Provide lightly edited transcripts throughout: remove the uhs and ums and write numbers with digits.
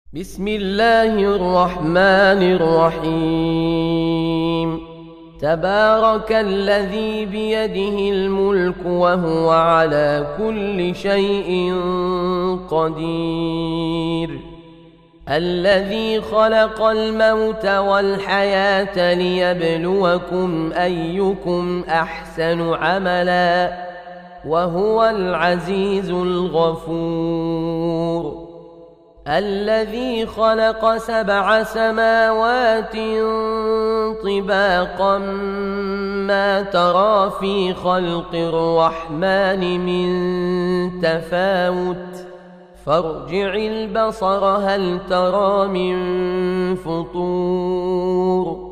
بسم الله الرحمن الرحيم. تبارك الذي بيده الملك وهو على كل شيء قدير. الذي خلق الموت والحياة ليبلوكم أيكم أحسن عملا وهو العزيز الغفور. الذي خلق 7 سماوات طباقا ما ترى في خلق الرحمن من تفاوت فارجع البصر هل ترى من فطور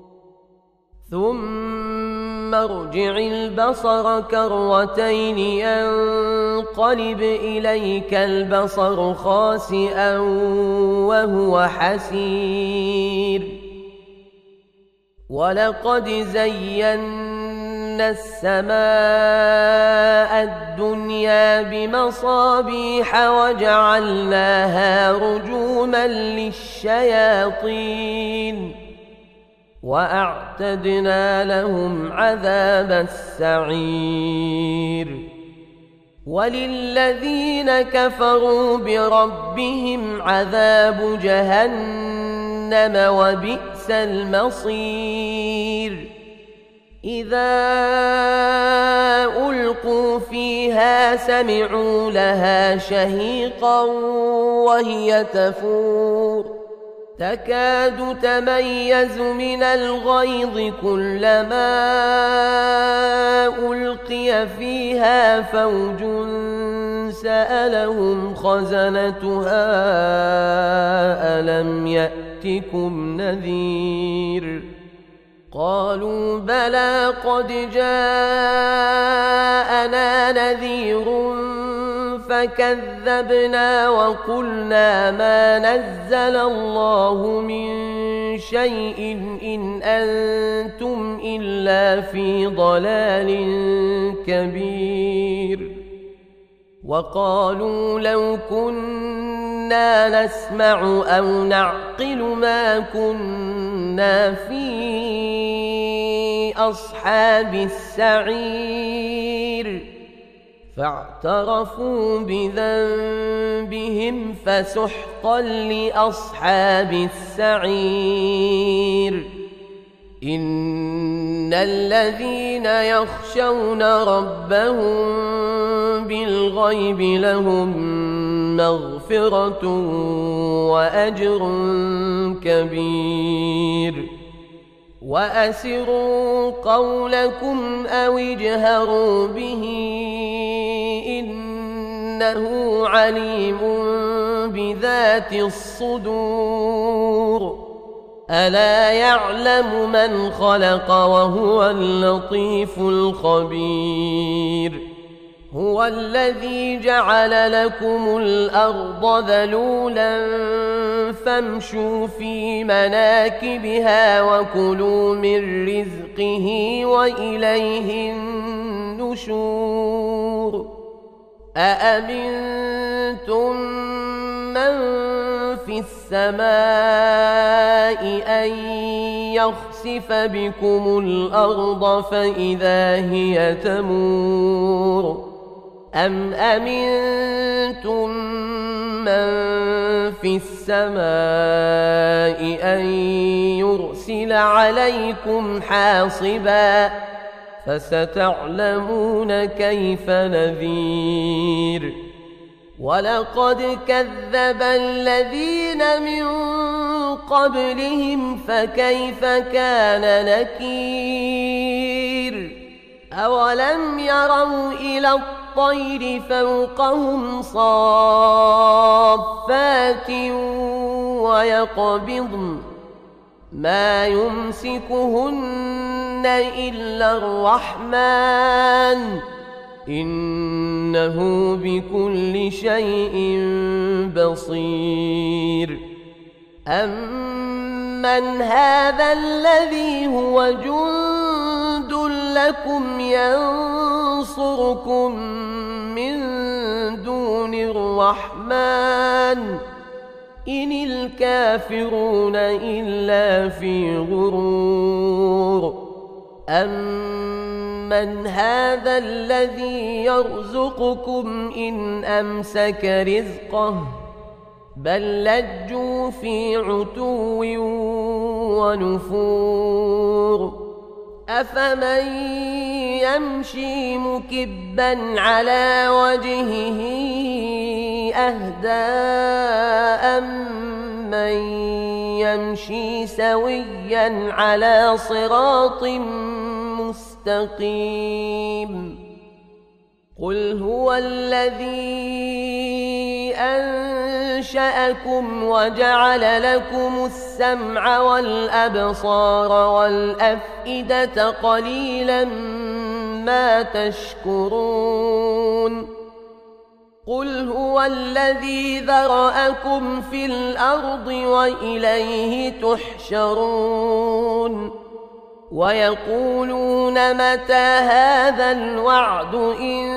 ثم ارجع البصر كرتين ينقلب إليك البصر خاسئا وهو حسير. ولقد زينا السماء الدنيا بمصابيح وجعلناها رجوما للشياطين وأعتدنا لهم عذاب السعير. وللذين كفروا بربهم عذاب جهنم وبئس المصير. إذا ألقوا فيها سمعوا لها شهيقا وهي تفور تكاد تميز من الغيظ كلما ألقي فيها فوج سألهم خزنتها ألم يأتكم نذير قالوا بلى قد جاءنا نذير فكذبنا وقلنا ما نزل الله من شيء إن أنتم إلا في ضلال كبير. وقالوا لو كنا نسمع أو نعقل ما كنا في أصحاب السعير فاعترفوا بذنبهم فسحقا لأصحاب السعير. إن الذين يخشون ربهم بالغيب لهم مغفرة وأجر كبير. وأسروا قولكم أو اجهروا به إنه عليم بذات الصدور. ألا يعلم من خلق وهو اللطيف الخبير. هو الذي جعل لكم الأرض ذلولا فامشوا في مناكبها وكلوا من رزقه وإليه النشور. أأمنتم من في السماء أن يخسف بكم الأرض فإذا هي تمور أم أمنتم من في السماء أن يرسل عليكم حاصبا فستعلمون كيف نذير. ولقد كذب الذين من قبلهم فكيف كان نكير. أولم يروا إلى الطير فوقهم صافات ويقبضن ما يمسكهن إلا الرحمن إنه بكل شيء بصير. أمن هذا الذي هو جند لكم ينصركم من دون الرحمن إن الكافرون إلا في غرور أمن هذا الذي يرزقكم إن أمسك رزقه بل لجوا في عتو ونفور أفمن يمشي مكبا على وجهه أهدى أمن يمشي سويا على صراط مستقيم قل هو الذي أنشأكم وجعل لكم السمع والأبصار والأفئدة قليلا ما تشكرون قل هو الذي ذرأكم في الأرض وإليه تحشرون ويقولون متى هذا الوعد إن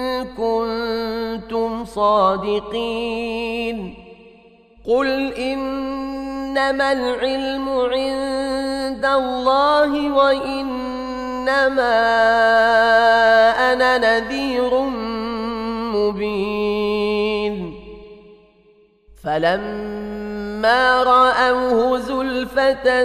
كنتم صادقين قل إنما العلم عند الله وإنما أنا نذير مبين فلما رأوه زلفة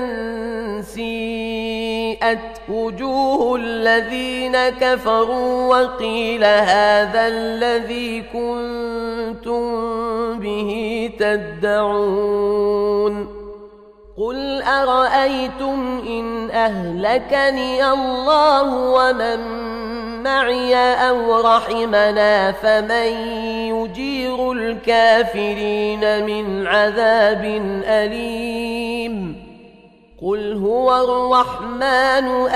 سيئت وجوه الذين كفروا وقيل هذا الذي كنتم به تدعون قل أرأيتم إن أهلكني الله ومن معي أو رحمنا فمن يجير الكافرين من عذاب أليم قل هو الرحمن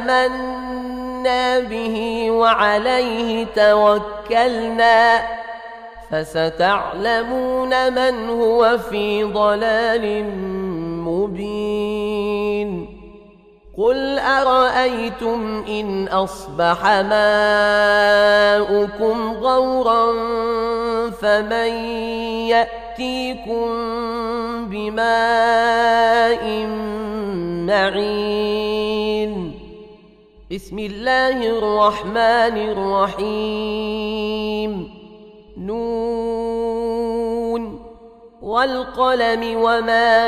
آمنا به وعليه توكلنا فستعلمون من هو في ضلال مبين قل أرأيتم إن أصبح ماؤكم غورا فمن يأتيكم بماء معين بسم الله الرحمن الرحيم نون والقلم وما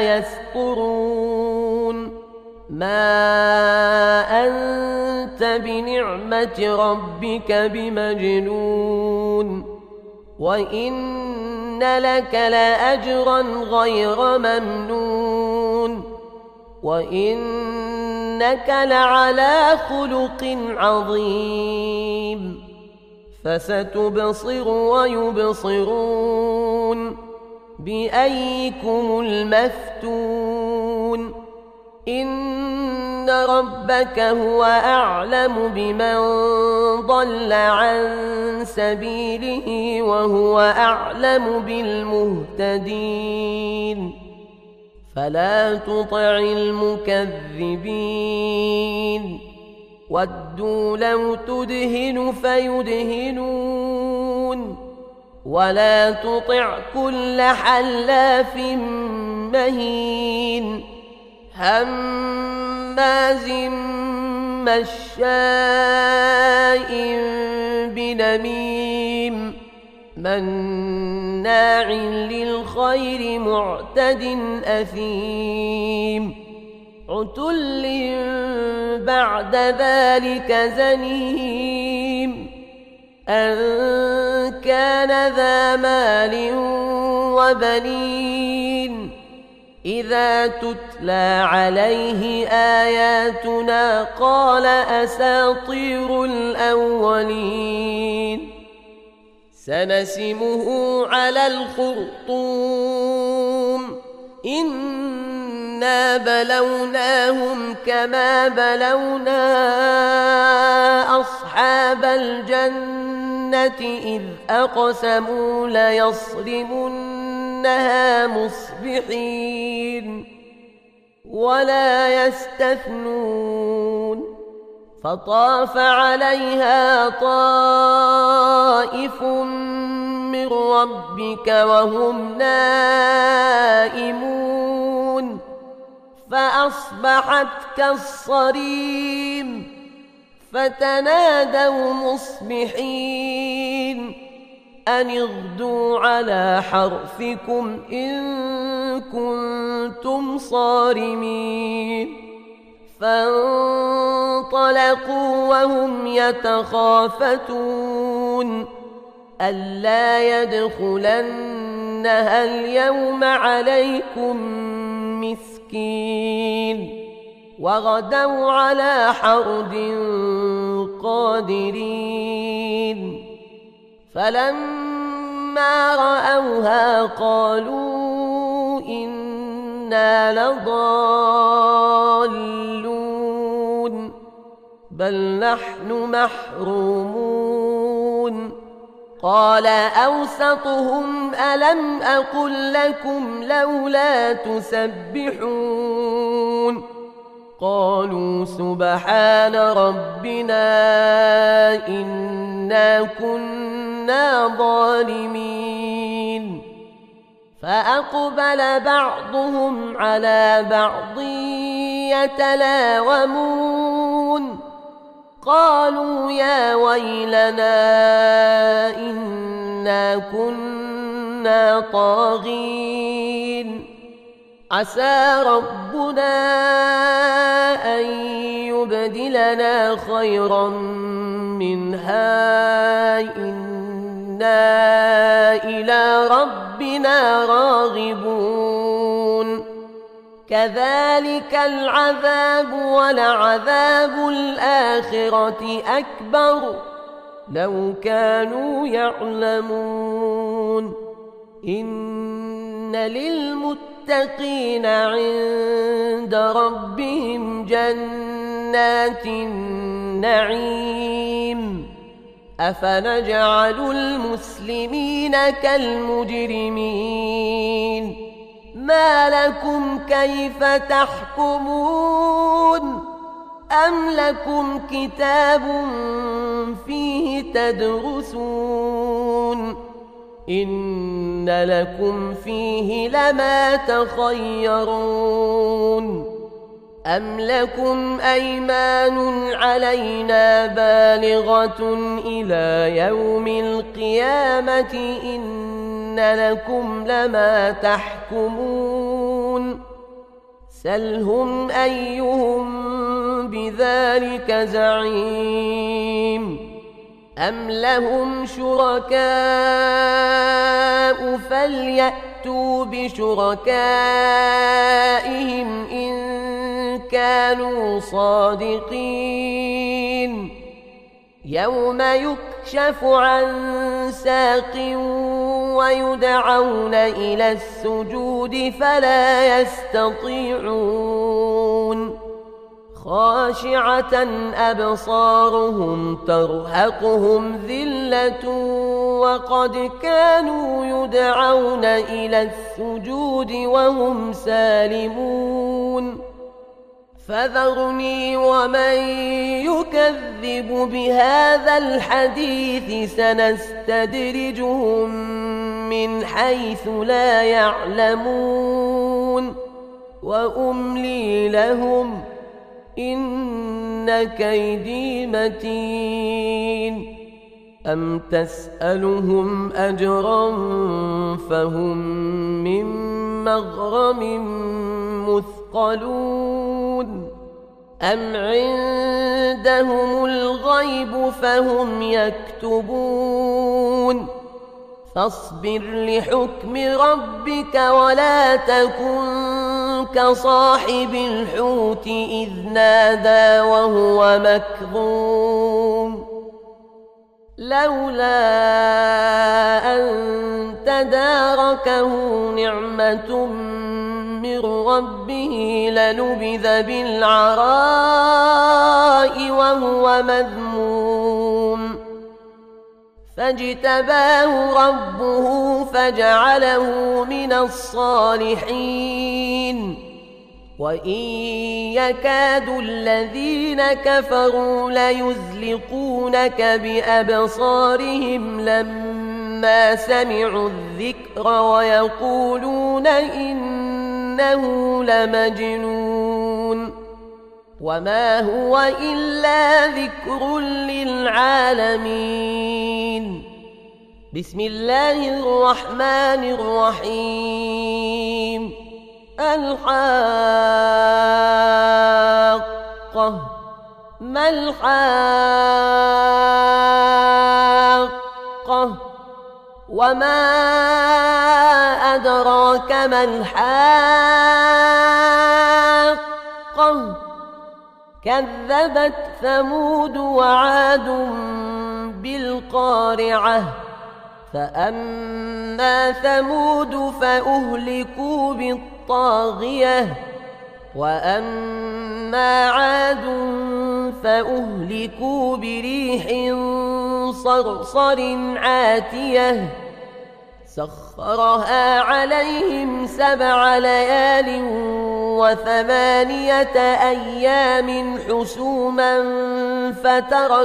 يسطرون ما أنت بنعمة ربك بمجنون وإن لك لأجرا غير ممنون وإنك لعلى خلق عظيم فستبصر ويبصرون بأيكم المفتون إن ربك هو أعلم بمن ضل عن سبيله وهو أعلم بالمهتدين فلا تطع المكذبين ودوا لو تدهن فيدهنون ولا تطع كل حلاف مهين هماز مشاء بنميم مناع للخير معتد أثيم عتل بعد ذلك زنيم أن كان ذا مال وبنين إذا تتلى عليه آياتنا قال أساطير الأولين سنسمه على الخرطوم إنا بلوناهم كما بلونا أصحاب الجنة إذ أقسموا ليصرمنها مصبحين ولا يستثنون فطاف عليها طائف من ربك وهم نائمون فأصبحت كالصريم فتنادوا مصبحين أن اغدوا على حرثكم إن كنتم صارمين فانطلقوا وهم يتخافتون ألا يدخلنها اليوم عليكم مسكين وغدوا على حرد قادرين فلما رأوها قالوا إنا لضالون بل نحن محرومون قال أوسطهم ألم أقل لكم لولا تسبحون قالوا سبحان ربنا إنا كنا ظالمين فأقبل بعضهم على بعض يتلاومون قالوا يا ويلنا إنا كنا طاغين عسى ربنا أن يبدلنا خيرا منها إنا إلى ربنا راغبون كذلك العذاب ولعذاب الآخرة أكبر لو كانوا يعلمون إن للمتقين عند ربهم جنات النعيم أفنجعل المسلمين كالمجرمين ما لكم كيف تحكمون أم لكم كتاب فيه تدرسون إن لكم فيه لما تخيرون أم لكم أيمان علينا بالغة إلى يوم القيامة إن لكم لما تحكمون سلهم أيهم بذلك زعيم أم لهم شركاء فليأتوا بشركائهم إن كانوا صادقين يوم يكشف عن ساق ويدعون إلى السجود فلا يستطيعون خاشعة أبصارهم ترهقهم ذلة وقد كانوا يدعون إلى السجود وهم سالمون فذرني ومن يكذب بهذا الحديث سنستدرجهم من حيث لا يعلمون وأملي لهم إن كيدي متين أم تسألهم أجرا فهم من مغرم مثقلون أم عندهم الغيب فهم يكتبون فاصبر لحكم ربك ولا تكن كصاحب الحوت إذ نادى وهو مكظوم لولا أن تداركه نعمة من ربه لنبذ بالعراء وهو مذموم فاجتباه ربه فجعله من الصالحين وإن يكاد الذين كفروا ليزلقونك بأبصارهم لما لما سمعوا الذكر ويقولون إنه لمجنون وما هو إلا ذكر للعالمين. بسم الله الرحمن الرحيم. الحاقة ما الحاقة وما أدراك ما الحاقة كذبت ثمود وعاد بالقارعة فأما ثمود فأهلكوا بالطاغية وأما عاد فأهلكوا بريح صرصر عاتية سخرها عليهم 7 ليال و8 أيام حسوما فترى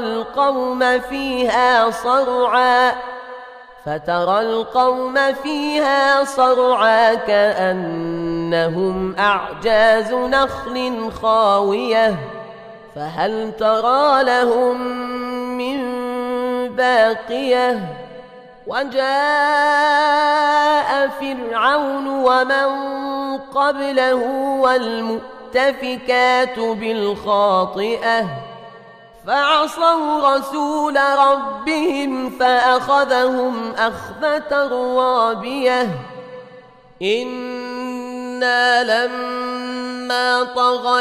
القوم فيها صرعا كأنهم أعجاز نخل خاوية فهل ترى لهم من باقية. وجاء فرعون ومن قبله والمؤتفكات بالخاطئة فعصوا رسول ربهم فأخذهم أخذة رابية. إنا لما طغى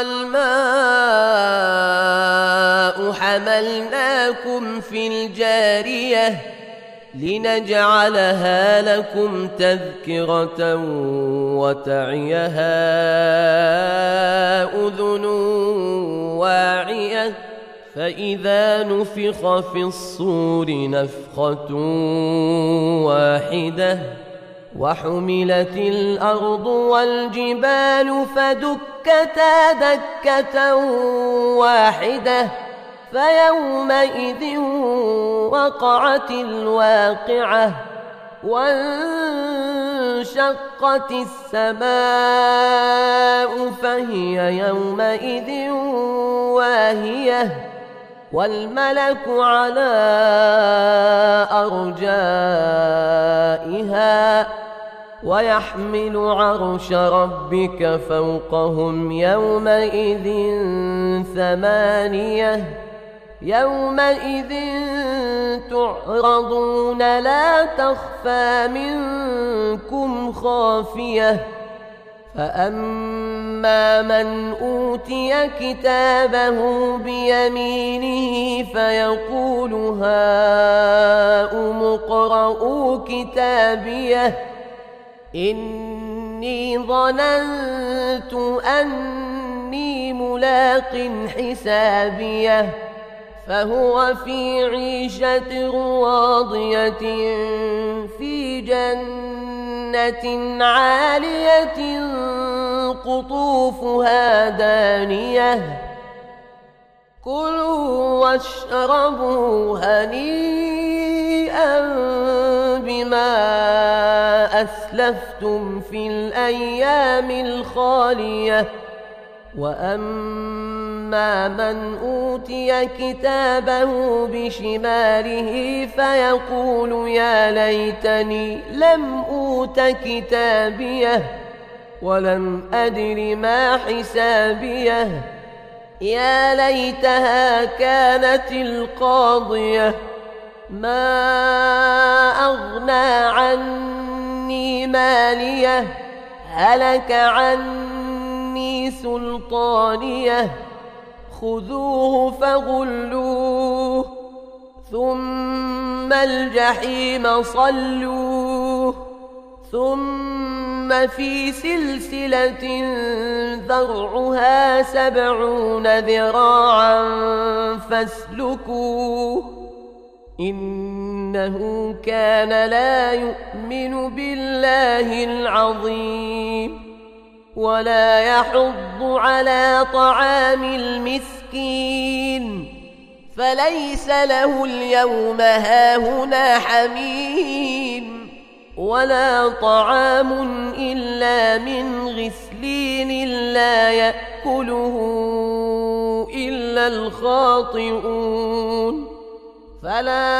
الماء حملناكم في الجارية لنجعلها لكم تذكرة وتعيها أذن واعية فإذا نفخ في الصور نفخة واحدة وحملت الأرض والجبال فدكتا دكة واحدة فيومئذ وقعت الواقعة وانشقت السماء فهي يومئذ واهية والملك على أرجائها ويحمل عرش ربك فوقهم يومئذ 8 يومئذ تعرضون لا تخفى منكم خافية. فأما من أوتي كتابه بيمينه فيقول هاؤم اقرءوا كتابيه إني ظننت أني ملاق حسابيه فهو في عيشة راضية في جنة عالية قطوفها دانية كلوا واشربوا هنيئا بما أسلفتم في الأيام الخالية. وأما من أوتي كتابه بشماله فيقول يا ليتني لم أوت كتابيه ولم أدر ما حسابيه يا ليتها كانت القاضية ما أغنى عني ماليه هلك عني سلطانيه خذوه فغلوه ثم الجحيم صلوه ثم في سلسلة ذرعها 70 ذراعا فاسلكوه إنه كان لا يؤمن بالله العظيم ولا يحض على طعام المسكين فليس له اليوم هاهنا حميم ولا طعام إلا من غسلين لا يأكله إلا الخاطئون فلا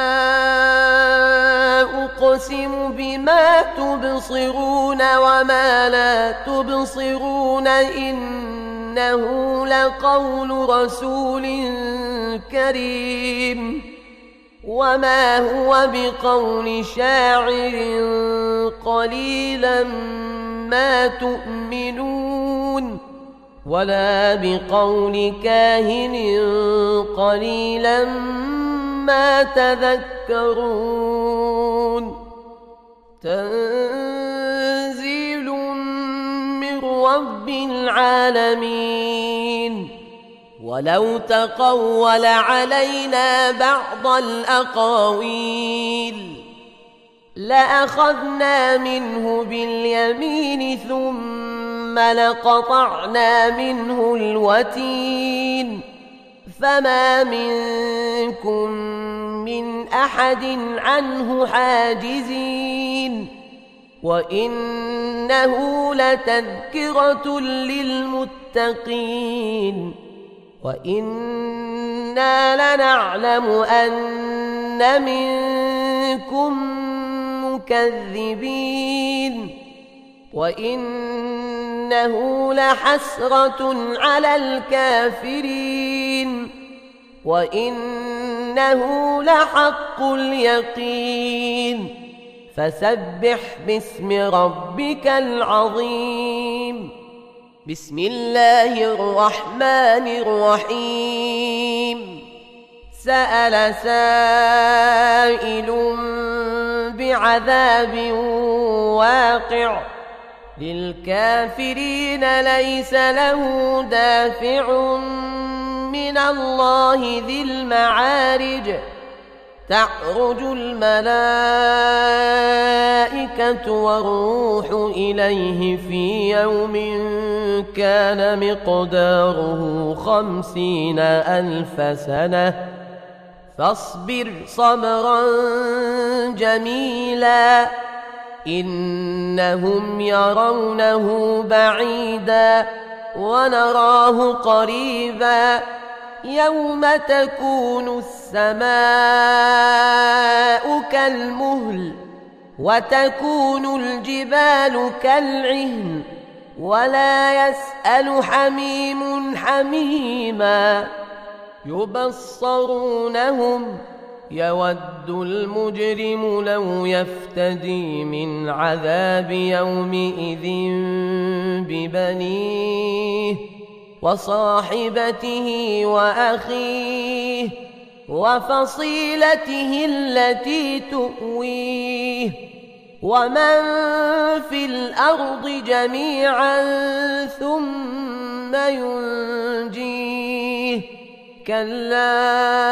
أقسم بما تبصرون وما لا تبصرون إنه لقول رسول كريم وما هو بقول شاعر قليلا ما تؤمنون ولا بقول كاهن قليلا ما تذكرون تنزيل من رب العالمين ولو تقول علينا بعض الأقاويل لأخذنا منه باليمين ثم لقطعنا منه الوتين فما منكم من أحد عنه حاجزين وإنه لتذكرة للمتقين وإنا لنعلم أن منكم مكذبين وإنه لحسرة على الكافرين وإنه لحق اليقين فسبح باسم ربك العظيم بسم الله الرحمن الرحيم سأل سائل بعذاب واقع للكافرين ليس له دافع من الله ذي المعارج تعرج الملائكة والروح إليه في يوم كان مقداره 50,000 سنة فاصبر صبرا جميلا إنهم يرونه بعيدا ونراه قريبا يوم تكون السماء كالمهل وتكون الجبال كالعهن ولا يسأل حميم حميما يبصرونهم يود المجرم لو يفتدي من عذاب يومئذ ببنيه وصاحبته وأخيه وفصيلته التي تؤويه ومن في الأرض جميعا ثم ينجيه كلا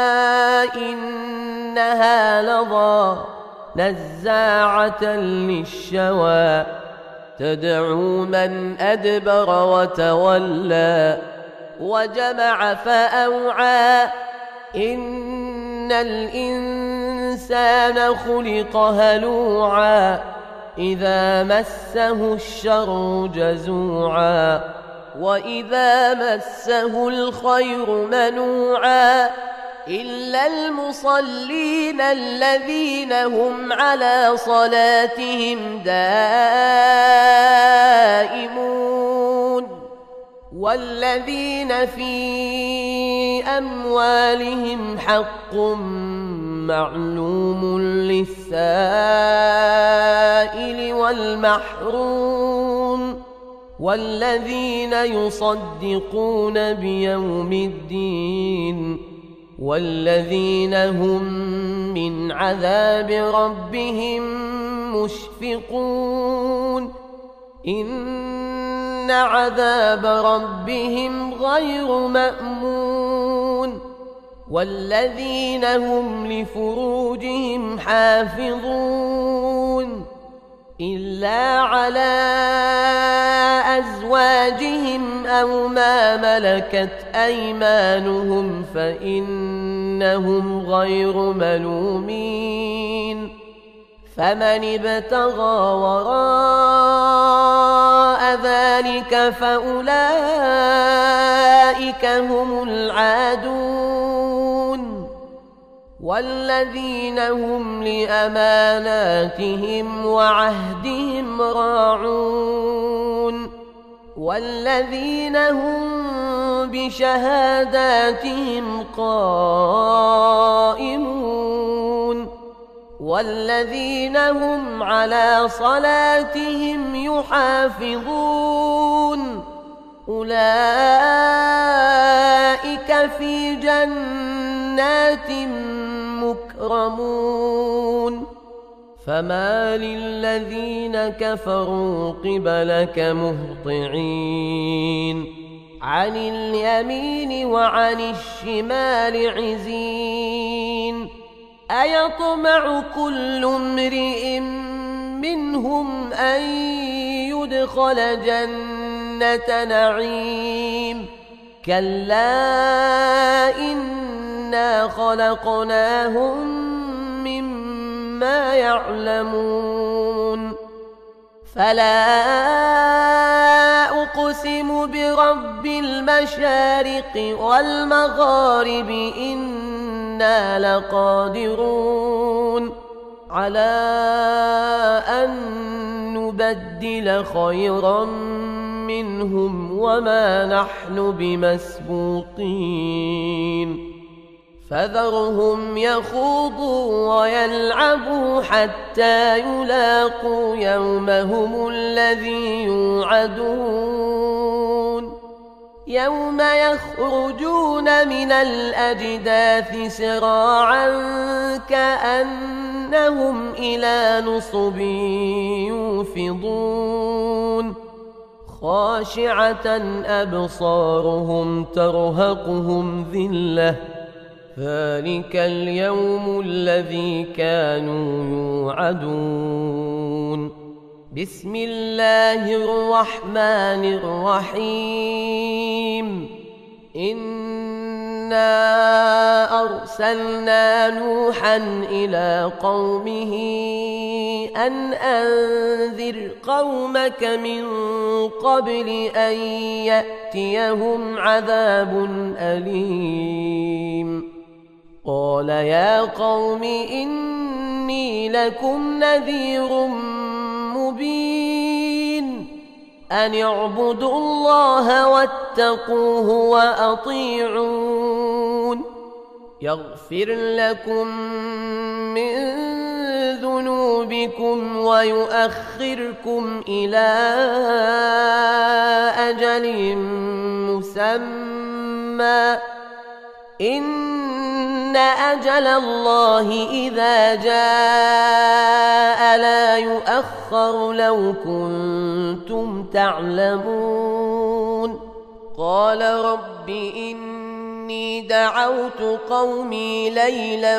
إنها لظى نزاعة للشوى تدعو من أدبر وتولى وجمع فأوعى إن الإنسان خلق هلوعا إذا مسه الشر جزوعا وإذا مسه الخير منوعا إلا المصلين الذين هم على صلاتهم دائمون والذين في أموالهم حق معلوم للسائل والمحروم والذين يصدقون بيوم الدين والذين هم من عذاب ربهم مشفقون إن عذاب ربهم غير مأمون والذين هم لفروجهم حافظون إلا على أزواجهم أو ما ملكت أيمانهم فإنهم غير ملومين فمن ابتغى وراء ذلك فأولئك هم العادون والذين هم لأماناتهم وعهدهم راعون والذين هم بشهاداتهم قائمون والذين هم على صلاتهم يحافظون أولئك في جنات مكرمون فما للذين كفروا قبلك مهطعين عن اليمين وعن الشمال عزين أيطمع كل امرئ منهم أن يدخل جنة نعيم كلا إنا خلقناهم مما يعلمون فلا أقسم برب المشارق والمغارب إنا لقادرون على أن نبدل خيرا منهم وما نحن بمسبوقين فذرهم يخوضوا ويلعبوا حتى يلاقوا يومهم الذي يوعدون يوم يخرجون من الأجداث سراعا كأنهم إلى نصب يوفضون خاشعة أبصارهم ترهقهم ذلة ذلك اليوم الذي كانوا يوعدون بسم الله الرحمن الرحيم إنا أرسلنا نوحا إلى قومه أن أنذر قومك من قبل أن يأتيهم عذاب أليم قال يا قوم إني لكم نذير مبين أن اعبدوا الله واتقوه وأطيعون يغفر لكم من ذنوبكم ويؤخركم إلى أجل مسمى إن أجل الله إذا جاء لا يؤخر لو كنتم تعلمون قال رب إني دعوت قومي ليلا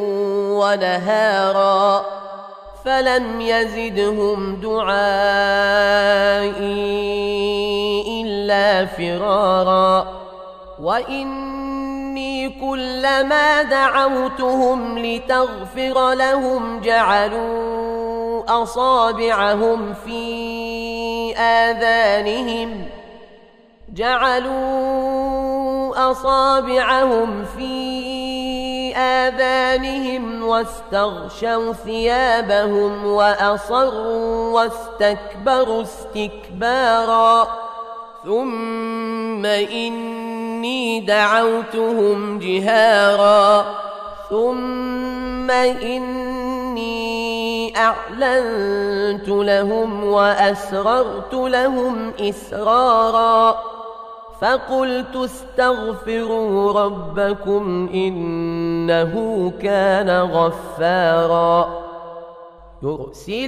ونهارا فلم يزدهم دعائي إلا فرارا وإني كلما دعوتهم لتغفر لهم جعلوا أصابعهم في آذانهم واستغشوا ثيابهم وأصروا واستكبروا استكبارا ثم إني دعوتهم جهارا ثم إني أعلنت لهم وأسررت لهم إسرارا فقلت استغفروا ربكم إنه كان غفارا يرسل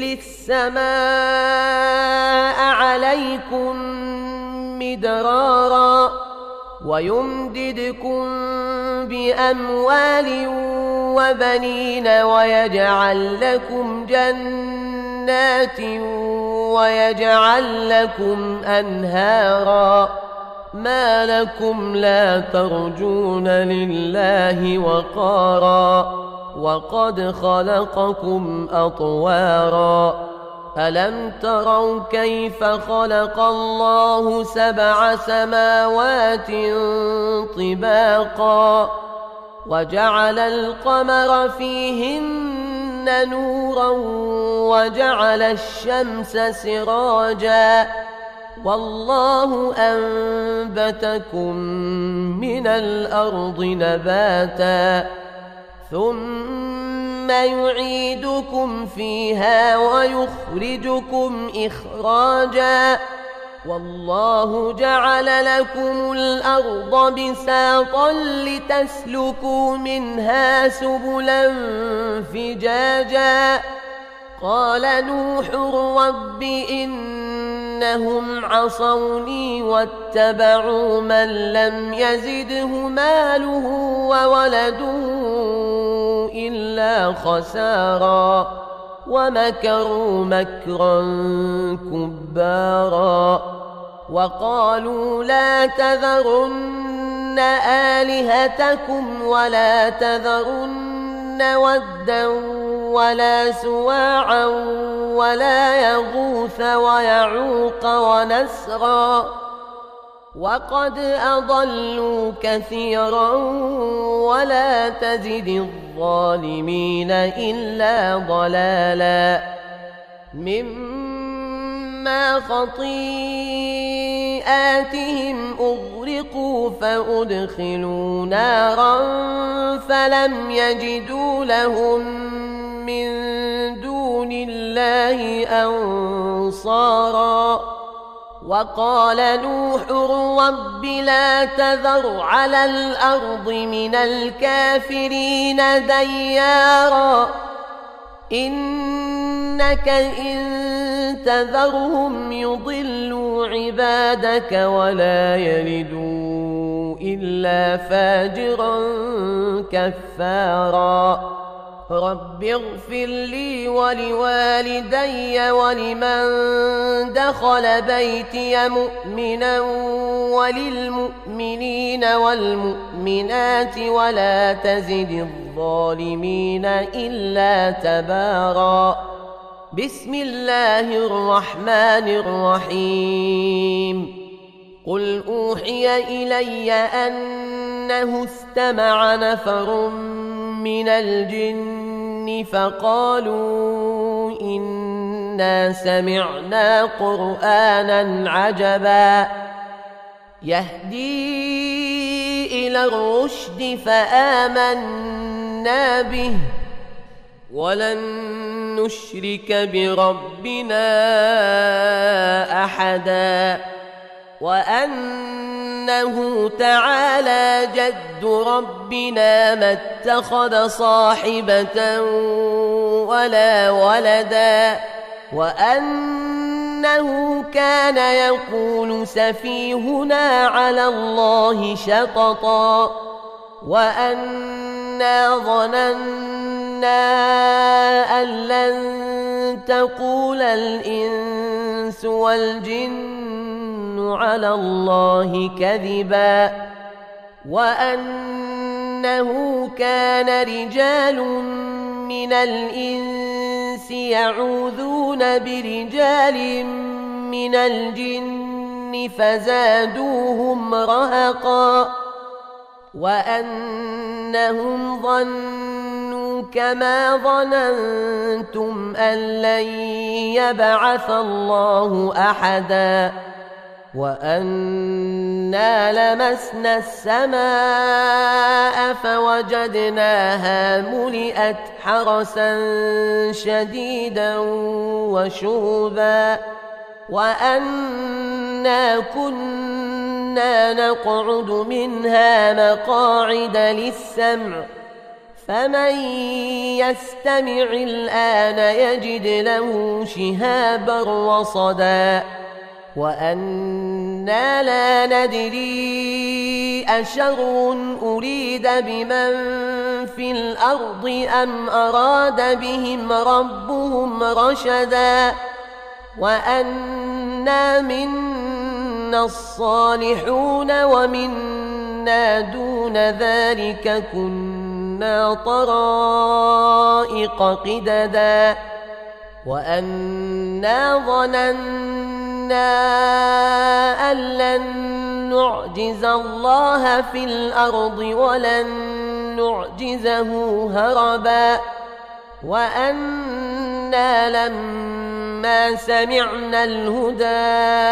السماء عليكم مدرارا ويمددكم بأموال وبنين ويجعل لكم جنات ويجعل لكم أنهارا ما لكم لا ترجون لله وقارا وقد خلقكم أطوارا ألم تروا كيف خلق الله 7 سماوات طباقا وجعل القمر فيهن نورا وجعل الشمس سراجا والله أنبتكم من الأرض نباتا ثم يعيدكم فيها ويخرجكم إخراجا والله جعل لكم الأرض بساطا لتسلكوا منها سبلا فجاجا قال نوح رب إنهم عصوني واتبعوا من لم يزده ماله وولده إلا خسارا ومكروا مكرا كبارا وقالوا لا تذرن آلهتكم ولا تذرن ودا ولا سواعا ولا يغوث ويعوق ونسرا وقد أضلوا كثيرا ولا تزد الظالمين إلا ضلالا مما خطيئاتهم أغرقوا فأدخلوا نارا فلم يجدوا لهم من دون الله أنصارا وقال نوح رب لا تذر على الأرض من الكافرين ديارا إنك إن تذرهم يضلوا عبادك ولا يلدوا إلا فاجرا كفارا رب اغفر لي ولوالدي ولمن دخل بيتي مؤمنا وللمؤمنين والمؤمنات ولا تزد الظالمين إلا تبارا بسم الله الرحمن الرحيم قل أوحي إلي أنه استمع نفر من الجن فقالوا إنا سمعنا قرآنا عجبا يهدي إلى الرشد فآمنا به ولن نشرك بربنا أحدا وأنه تعالى جد ربنا ما اتخذ صاحبة ولا ولدا وأنه كان يقول سفيهنا على الله شططا وأنا ظننا أن لن تقول الإنس والجن على الله كذبا وأنه كان رجال من الإنس يعوذون برجال من الجن فزادوهم رهقا وأنهم ظنوا كما ظننتم أن لن يبعث الله أحدا وأنا لمسنا السماء فوجدناها ملئت حرسا شديدا وشهبا وأنا كنا نقعد منها مقاعد للسمع فمن يستمع الآن يجد له شهابا رصدا وأنا لا ندري أشر أريد بمن في الأرض أم أراد بهم ربهم رشدا وأنا منا الصالحون ومنا دون ذلك كنا كنا طرائق قددا وأنا ظننا أن لن نعجز الله في الأرض ولن نعجزه هربا وأنا لما سمعنا الهدى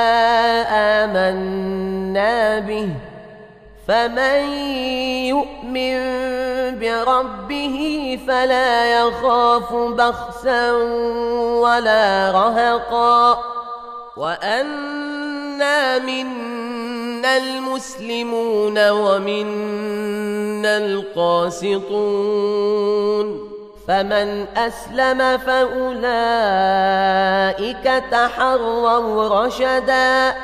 آمنا به فمن يؤمن بربه فلا يخاف بخسا ولا رهقا وأنا منا المسلمون ومنا القاسطون فمن أسلم فأولئك تحروا رشدا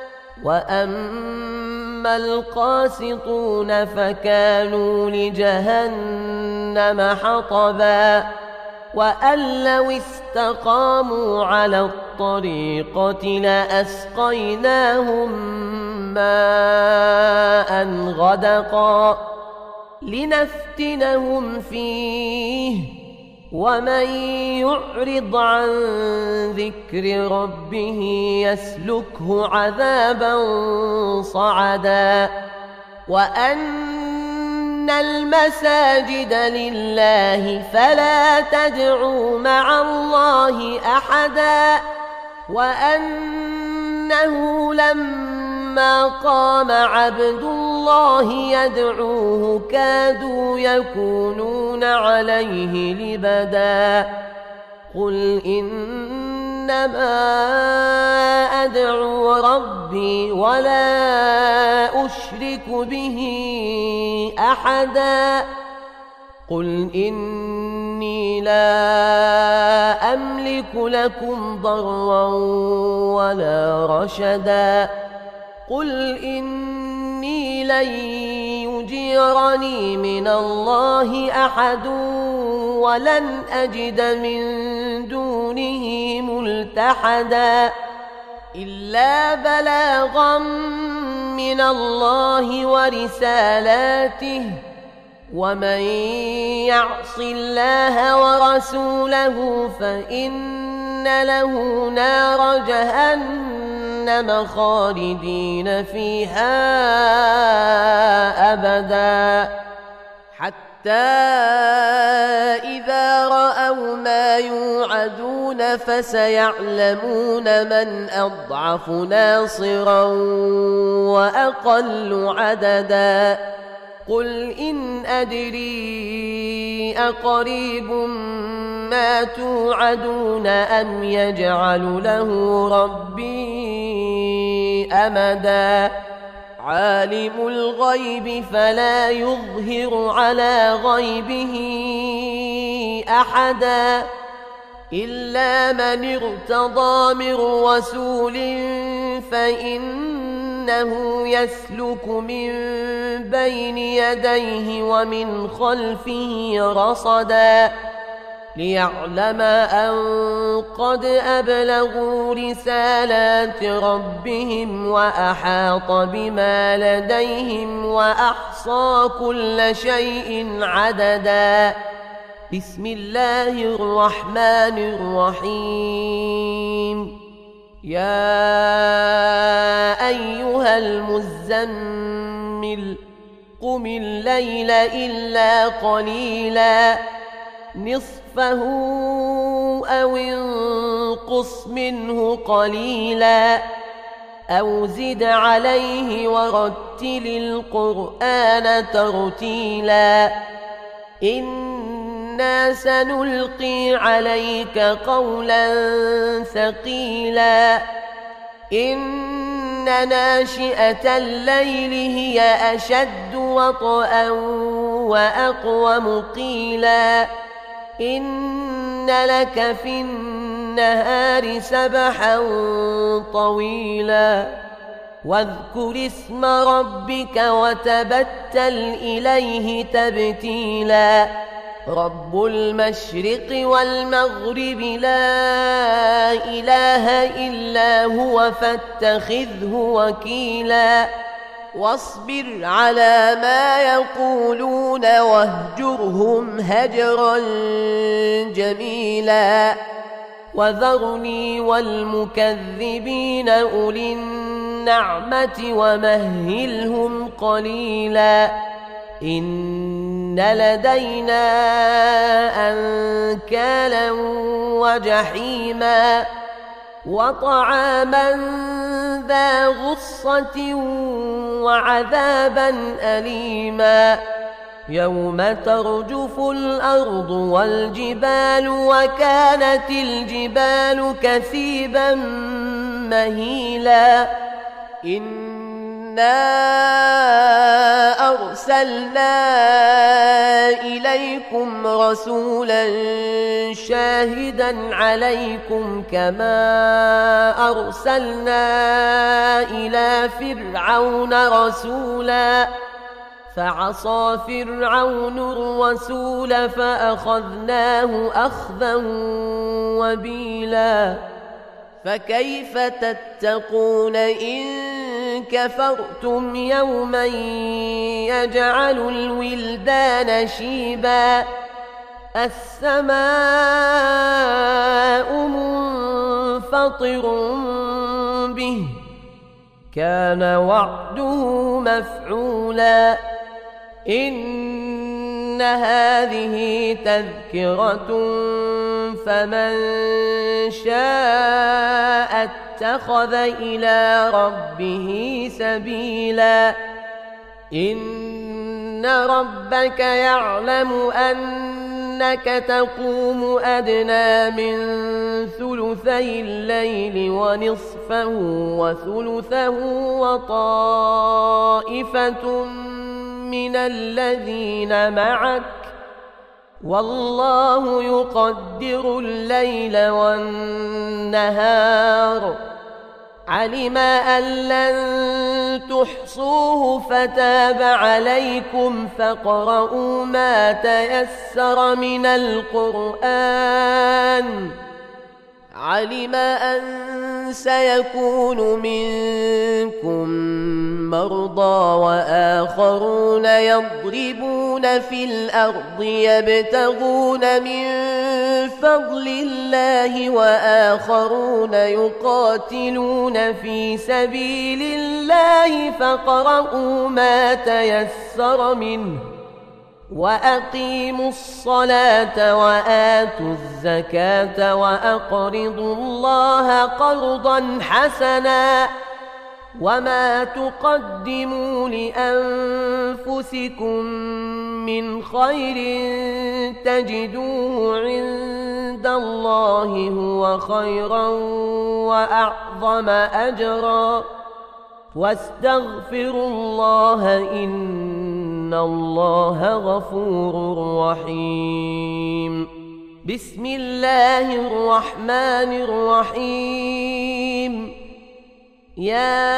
وأما القاسطون فكانوا لجهنم حطبا وأن لو استقاموا على الطريقة لأسقيناهم ماء غدقا لنفتنهم فيه ومن يعرض عن ذكر ربه يسلكه عذابا صعدا وأن المساجد لله فلا تدعوا مع الله أحدا وأنه لما قام عبد الله يدعوه كادوا يكونون عليه لبدا قل إنما أدعو ربي ولا أشرك به أحدا قل إني لا أملك لكم ضرا ولا رشدا قل إني لن يجيرني من الله أحد ولن أجد من دونه ملتحدا إلا بلاغا من الله ورسالاته ومن يعص الله ورسوله فإن له نار جهنم خالدين فيها أبدا حتى إذا رأوا ما يوعدون فسيعلمون من أضعف ناصرا وأقل عددا قل إن أدري أقريب ما توعدون أم يجعل له ربي أمدا عالم الغيب فلا يظهر على غيبه أحدا إلا من ارتضى من رسول فإنه يسلك من بين يديه ومن خلفه رصدا ليعلم أن قد أبلغوا رسالات ربهم وأحاط بما لديهم وأحصى كل شيء عددا بسم الله الرحمن الرحيم يا أيها المزمل قم الليل إلا قليلا نصفه أو انقص منه قليلا أو زد عليه ورتل القرآن ترتيلا إنا سنلقي عليك قولا ثقيلا إن ناشئة الليل هي أشد وطئا وأقوم قيلا إن لك في النهار سبحا طويلا واذكر اسم ربك وتبتل إليه تبتيلا رب المشرق والمغرب لا إله إلا هو فاتخذه وكيلا واصبر على ما يقولون واهجرهم هجرا جميلا وذرني والمكذبين أولي النعمة ومهلهم قليلا إن لدينا أنكالا وجحيما وطعاما ذا غصة وعذابا أليما يوم ترجف الأرض والجبال وكانت الجبال كثيبا مهيلا إنا أرسلنا إليكم رسولا شاهدا عليكم كما أرسلنا إلى فرعون رسولا فعصى فرعون الرسول فأخذناه أخذا وبيلا فكيف تتقون إن كفرتم يوما يجعل الولدان شيبا السماء منفطر به كان وعده مفعولا إن هذه تذكرة فمن شاء اتخذ إلى ربه سبيلا إن ربك يعلم أنك تقوم أدنى من ثلثي الليل ونصفه وثلثه وطائفة من الذين معك والله يقدر الليل والنهار علم أن لن تحصوه فتاب عليكم فاقرؤوا ما تيسر من القرآن علم أن سيكون منكم مرضى وآخرون يضربون في الأرض يبتغون من فضل الله وآخرون يقاتلون في سبيل الله فاقرؤوا ما تيسر منه وأقيموا الصلاة وآتوا الزكاة وأقرضوا الله قرضا حسنا وما تقدموا لأنفسكم من خير تجدوه عند الله هو خيرا وأعظم أجرا واستغفروا الله إن الله غفور رحيم بسم الله الرحمن الرحيم يا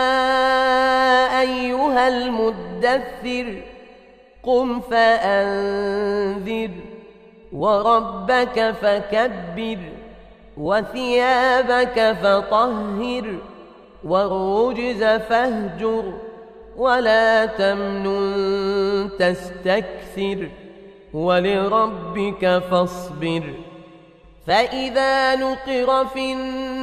أيها المدثر قم فأنذر وربك فكبر وثيابك فطهر والرجز فاهجر ولا تمنن تستكثر ولربك فاصبر فإذا نقر في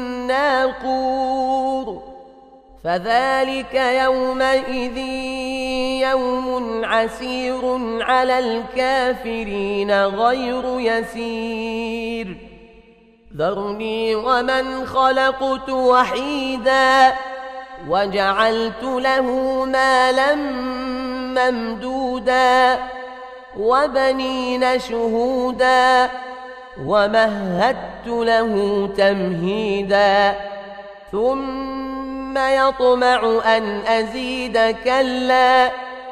الناقور فذلك يومئذ يوم عسير على الكافرين غير يسير ذرني ومن خلقت وحيدا وجعلت له مالا ممدودا وبنين شهودا ومهدت له تمهيدا ثم يطمع أن أزيد كلا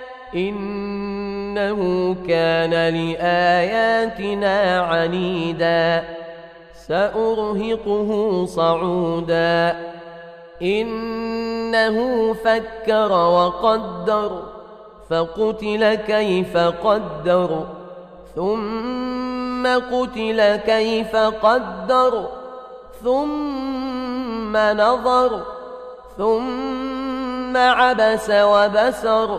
إنه كان لآياتنا عنيدا سأرهقه صعودا إنه فكر وقدر فقتل كيف قدر ثم قتل كيف قدر ثم نظر ثم ثم عبس وبسر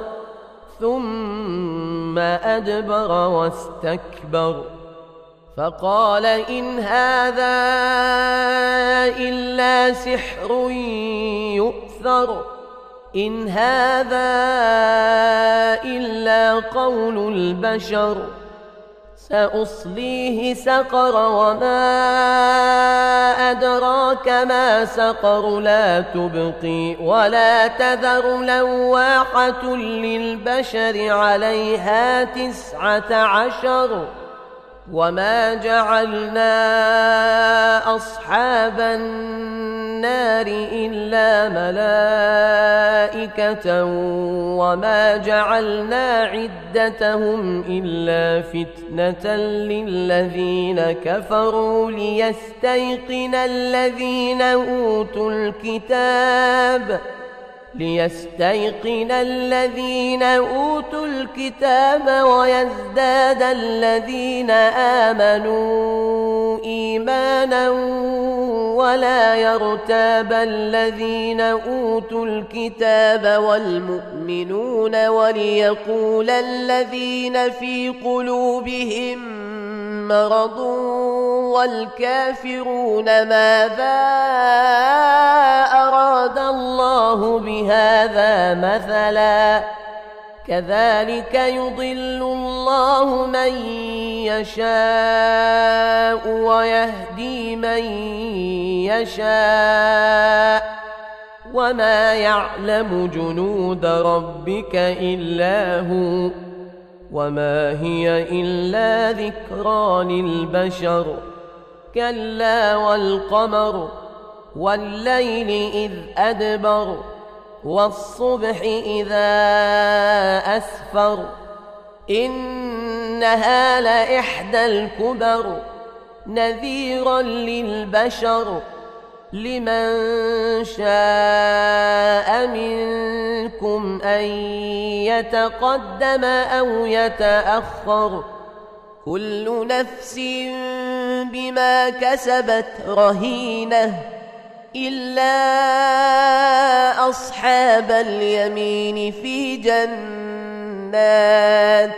ثم أدبر واستكبر فقال إن هذا إلا سحر يؤثر إن هذا إلا قول البشر سأصليه سقر وما أدراك ما سقر لا تبقي ولا تذر لواحة للبشر عليها 19 وما جعلنا أصحاب النار إلا ملائكة وما جعلنا عدتهم إلا فتنة للذين كفروا ليستيقن الذين أوتوا الكتاب ويزداد الذين آمنوا إيمانا ولا يرتاب الذين أوتوا الكتاب والمؤمنون وليقول الذين في قلوبهم مرض والكافرون ماذا أراد الله بهذا مثلا كذلك يضل الله من يشاء ويهدي من يشاء وما يعلم جنود ربك إلا هو وما هي إلا ذكرى للبشر كلا والقمر والليل إذ أدبر والصبح إذا أسفر إنها لإحدى الكبر نذيرا للبشر لمن شاء منكم أن يتقدم أو يتأخر كل نفس بما كسبت رهينة إلا أصحاب اليمين في جنات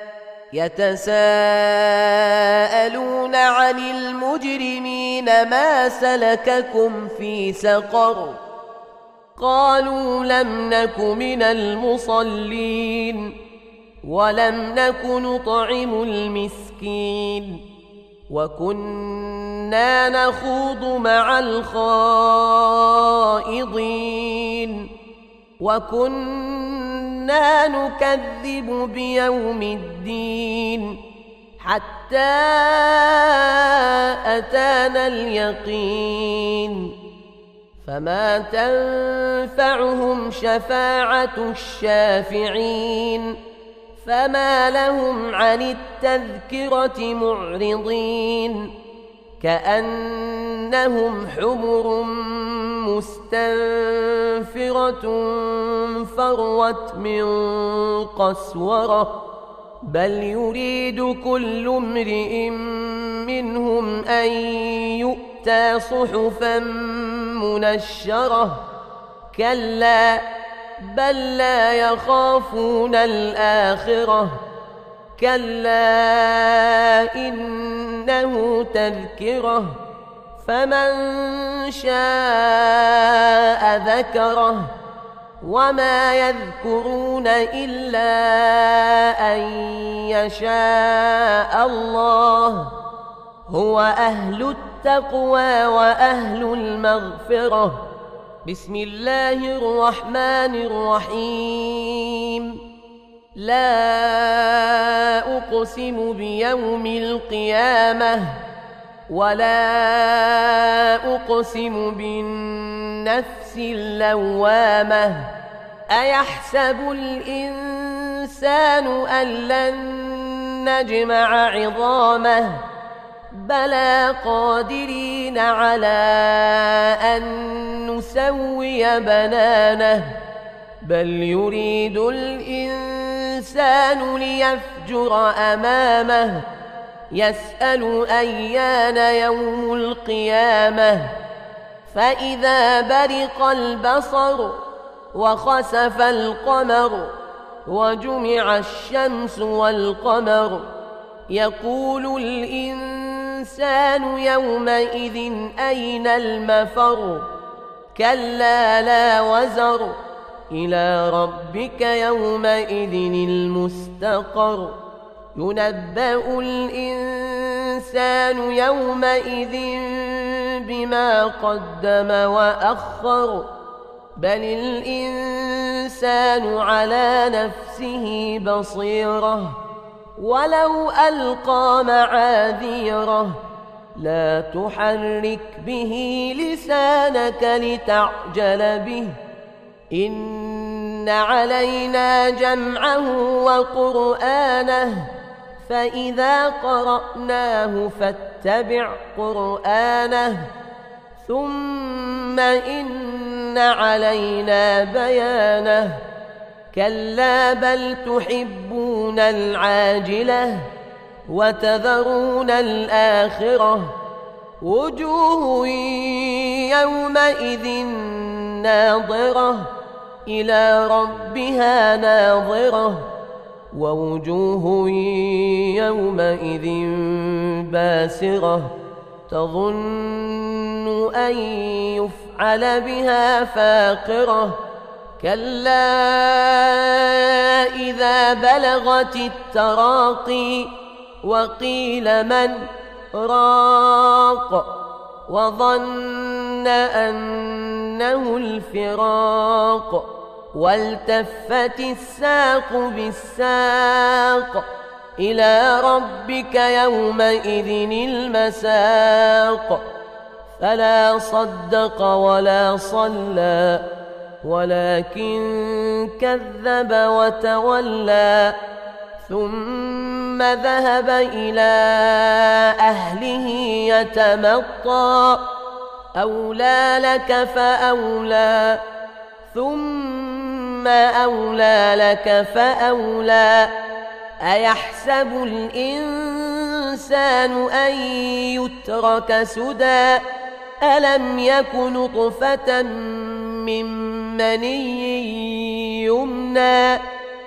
يتساءلون عن المجرمين ما سلككم في سقر قالوا لم نك من المصلين ولم نك نطعم المسكين وكنا نخوض مع الخائضين وكنا نكذب بيوم الدين حتى أتانا اليقين فما تنفعهم شفاعة الشافعين فما لهم عن التذكرة معرضين كأنهم حمر مستنفرة فروت من قسورة بل يريد كل امرئ منهم أن يؤتى صحفا منشرة كلا بل لا يخافون الآخرة كلا إنه تذكرة فمن شاء ذكره وما يذكرون إلا أن يشاء الله هو أهل التقوى وأهل المغفرة بسم الله الرحمن الرحيم لا أقسم بيوم القيامة ولا أقسم بالنفس اللوامة أيحسب الإنسان أن لن نجمع عظامه بلى قادرين على أن نسوي بنانه بل يريد الإنسان ليفجر أمامه يسأل أيان يوم القيامة فإذا برق البصر وخسف القمر وجمع الشمس والقمر يقول الإنسان يومئذ أين المفر كلا لا وزر إلى ربك يومئذ المستقر ينبأ الإنسان يومئذ بما قدم وأخر بل الإنسان على نفسه بصيرة ولو ألقى معاذيره لا تحرك به لسانك لتعجل به إن علينا جمعه وقرآنه فإذا قرأناه فاتبع قرآنه ثم إن علينا بيانه كلا بل تحبون العاجلة وتذرون الآخرة وجوه يومئذ ناظرة إلى ربها ناظرة ووجوه يومئذ باسرة تظن أن يفعل بها فاقرة كلا إذا بلغت التراقي وقيل من راق وظن أنه الفراق والتفت الساق بالساق إلى ربك يومئذ المساق فلا صدق ولا صلى ولكن كذب وتولى ثم ذهب إلى أهله يتمطى أولى لك فأولى ثم أولى لك فأولى أيحسب الإنسان أن يترك سدى ألم يك نطفة من مني يمنى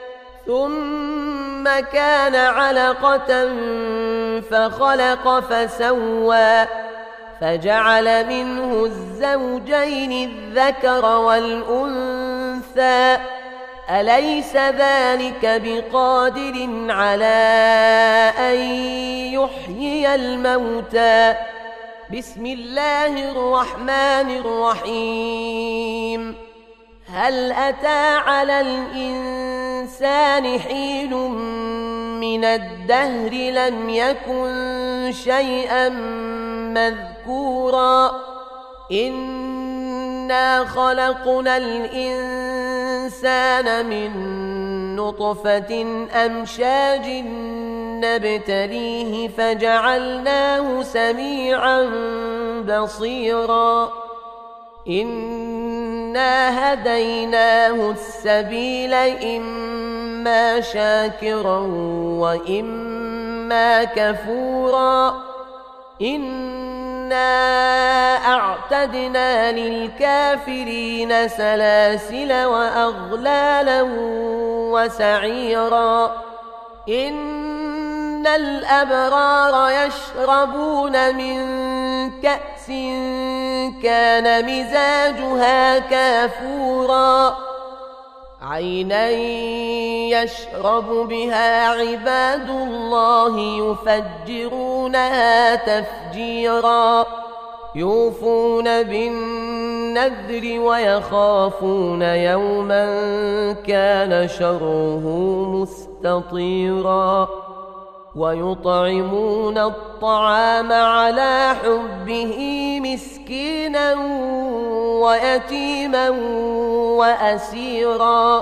ثم كان علقة فخلق فسوى فجعل منه الزوجين الذكر والأنثى أليس ذلك بقادر على أن يحيي الموتى بسم الله الرحمن الرحيم هل أتى على الإنسان حين من الدهر لم يكن شيئا مذكورا إنا خلقنا الإنسان من نطفة أمشاج نبتليه فجعلناه سميعا بصيرا إنا هديناه السبيل إما شاكرا وإما كفورا إنا أعتدنا للكافرين سلاسل وأغلالا وسعيرا إن الأبرار يشربون من كأس كان مزاجها كافورا عينا يشرب بها عباد الله يفجرونها تفجيرا يوفون بالنذر ويخافون يوما كان شره مستطيرا ويطعمون الطعام على حبه مسكينا ويتيما وأسيرا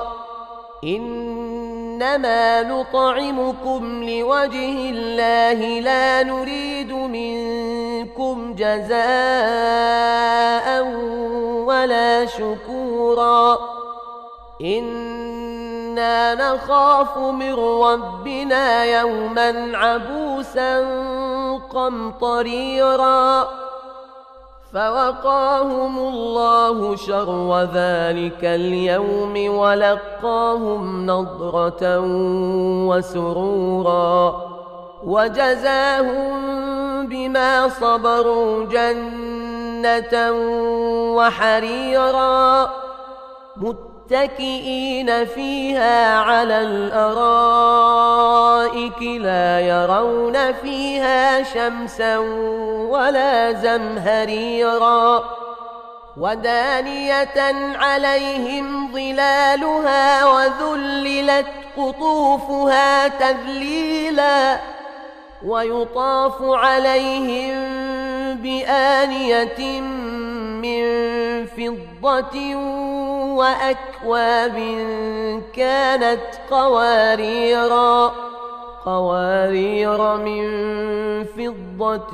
إنما نطعمكم لوجه الله لا نريد منكم جزاء ولا شكورا إنا نخاف من ربنا يوما عبوسا قمطريرا فوقاهم الله شر ذلك اليوم ولقاهم نضرة وسرورا وجزاهم بما صبروا جنة وحريرا متكئين فيها على الأرائك لا يرون فيها شمسا ولا زمهريرا ودانية عليهم ظلالها وذللت قطوفها تذليلا ويطاف عليهم بآنية من فضة وأكواب كانت قوارير من فضة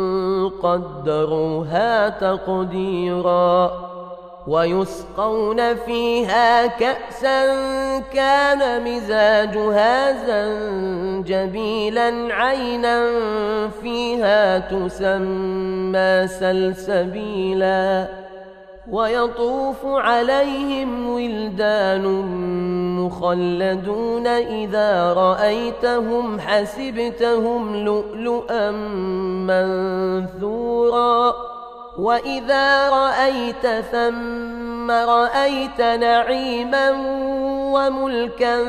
قدروها تقديرا ويسقون فيها كأسا كان مزاجها زنجبيلا عينا فيها تسمى سلسبيلا ويطوف عليهم ولدان مخلدون إذا رأيتهم حسبتهم لؤلؤا منثورا وإذا رأيت ثم رأيت نعيما وملكا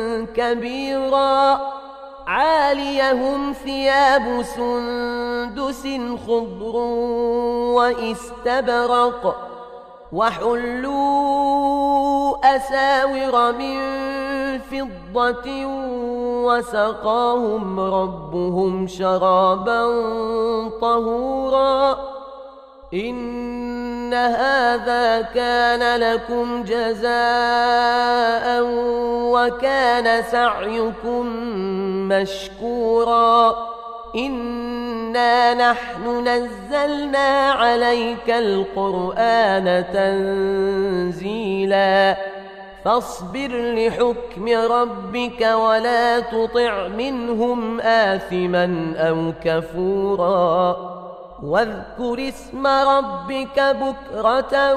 كبيرا عاليهم ثياب سندس خضر واستبرق وحلوا أساور من فضة وسقاهم ربهم شرابا طهورا إن هذا كان لكم جزاء وكان سعيكم مشكورا إنا نحن نزلنا عليك القرآن تنزيلا فاصبر لحكم ربك ولا تطع منهم آثما أو كفورا واذكر اسم ربك بكرة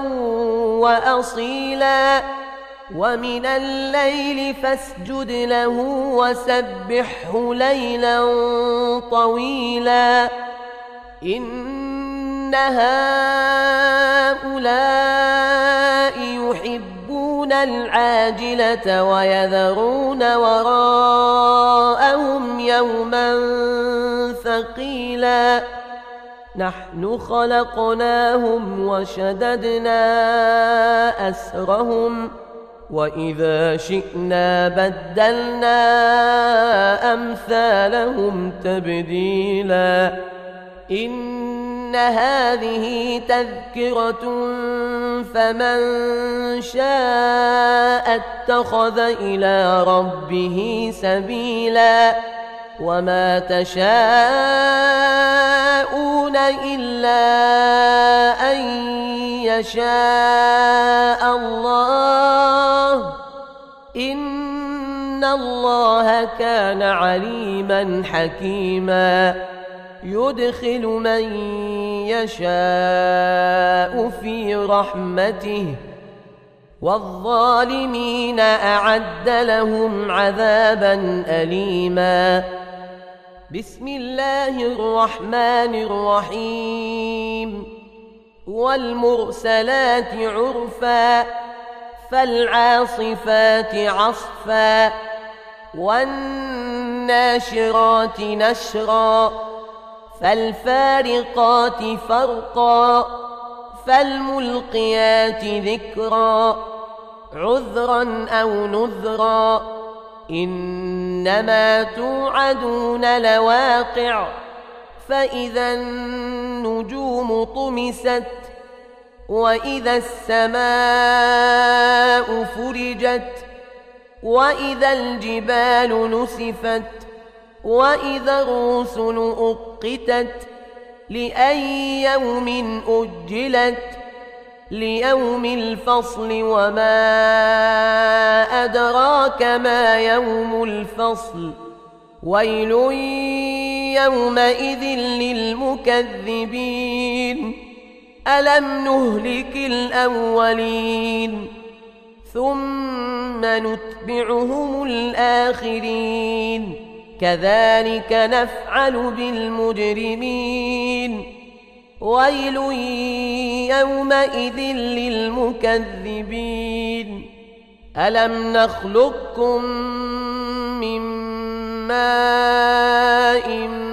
وأصيلا ومن الليل فاسجد له وسبحه ليلا طويلا إن هؤلاء يحبون العاجلة ويذرون وراءهم يوما ثقيلا نحن خلقناهم وشددنا أسرهم وإذا شئنا بدلنا أمثالهم تبديلا إن هذه تذكرة فمن شاء اتخذ إلى ربه سبيلا وما تشاءون إلا أن يشاء الله إن الله كان عليما حكيما يدخل من يشاء في رحمته والظالمين أعد لهم عذابا أليما بسم الله الرحمن الرحيم والمرسلات عرفا فالعاصفات عصفا والناشرات نشرا فالفارقات فرقا فالملقيات ذكرا عذرا أو نذرا إنما توعدون لواقع فإذا النجوم طمست وإذا السماء فرجت وإذا الجبال نسفت وإذا الرسل أقتت لأي يوم أجلت ليوم الفصل وما أدراك ما يوم الفصل ويل يومئذ للمكذبين ألم نهلك الأولين ثم نتبعهم الآخرين كذلك نفعل بالمجرمين ويل يومئذ للمكذبين ألم نخلقكم من ماء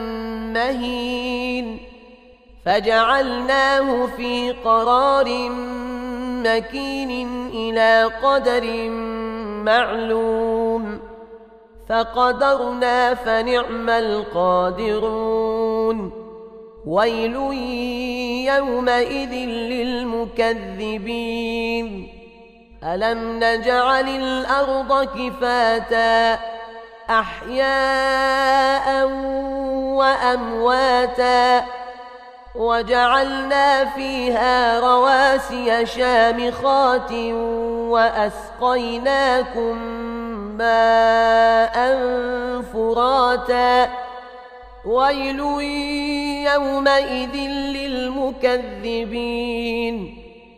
مهين فجعلناه في قرار مكين إلى قدر معلوم فقدرنا فنعم القادرون ويل يومئذ للمكذبين ألم نجعل الأرض كفاتا أحياء وأمواتا وجعلنا فيها رواسي شامخات وأسقيناكم ماء فراتا ويل يومئذ للمكذبين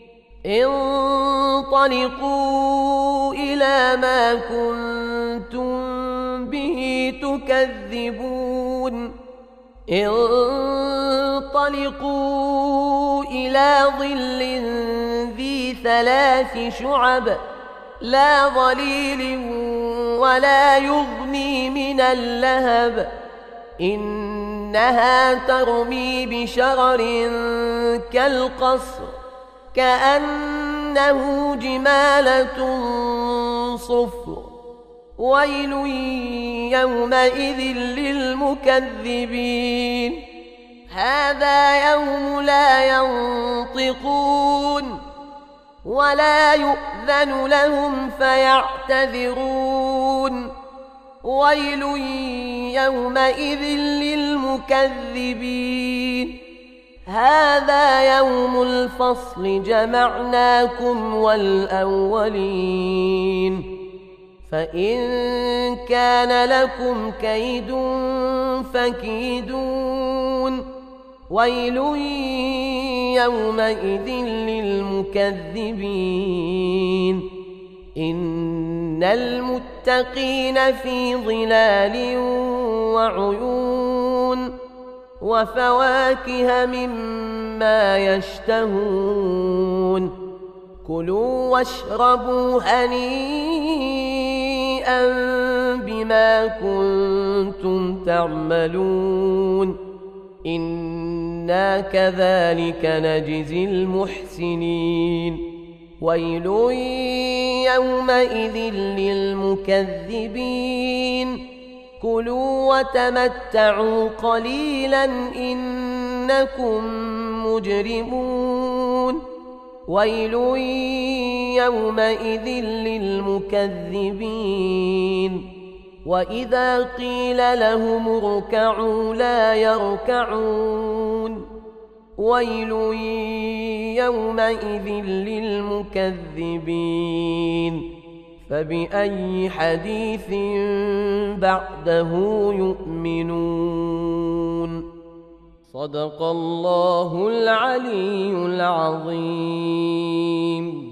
انطلقوا إلى ما كنتم به تكذبون انطلقوا إلى ظل ذي 3 شعب لا ظليل ولا يغني من اللهب إنها ترمي بشرر كالقصر كأنه جمالة صفر ويل يومئذ للمكذبين هذا يوم لا ينطقون ولا يؤذن لهم فيعتذرون ويل يومئذ للمكذبين هذا يوم الفصل جمعناكم والأولين فإن كان لكم كيد فكيدون ويل يومئذ للمكذبين إن المتقين في ظلال وعيون وفواكه مما يشتهون كلوا واشربوا هنيئا بما كنتم تعملون إنا كذلك نجزي المحسنين ويل يومئذ للمكذبين كلوا وتمتعوا قليلا إنكم مجرمون ويل يومئذ للمكذبين وإذا قيل لهم اركعوا لا يركعون ويل يومئذ للمكذبين فبأي حديث بعده يؤمنون صدق الله العلي العظيم.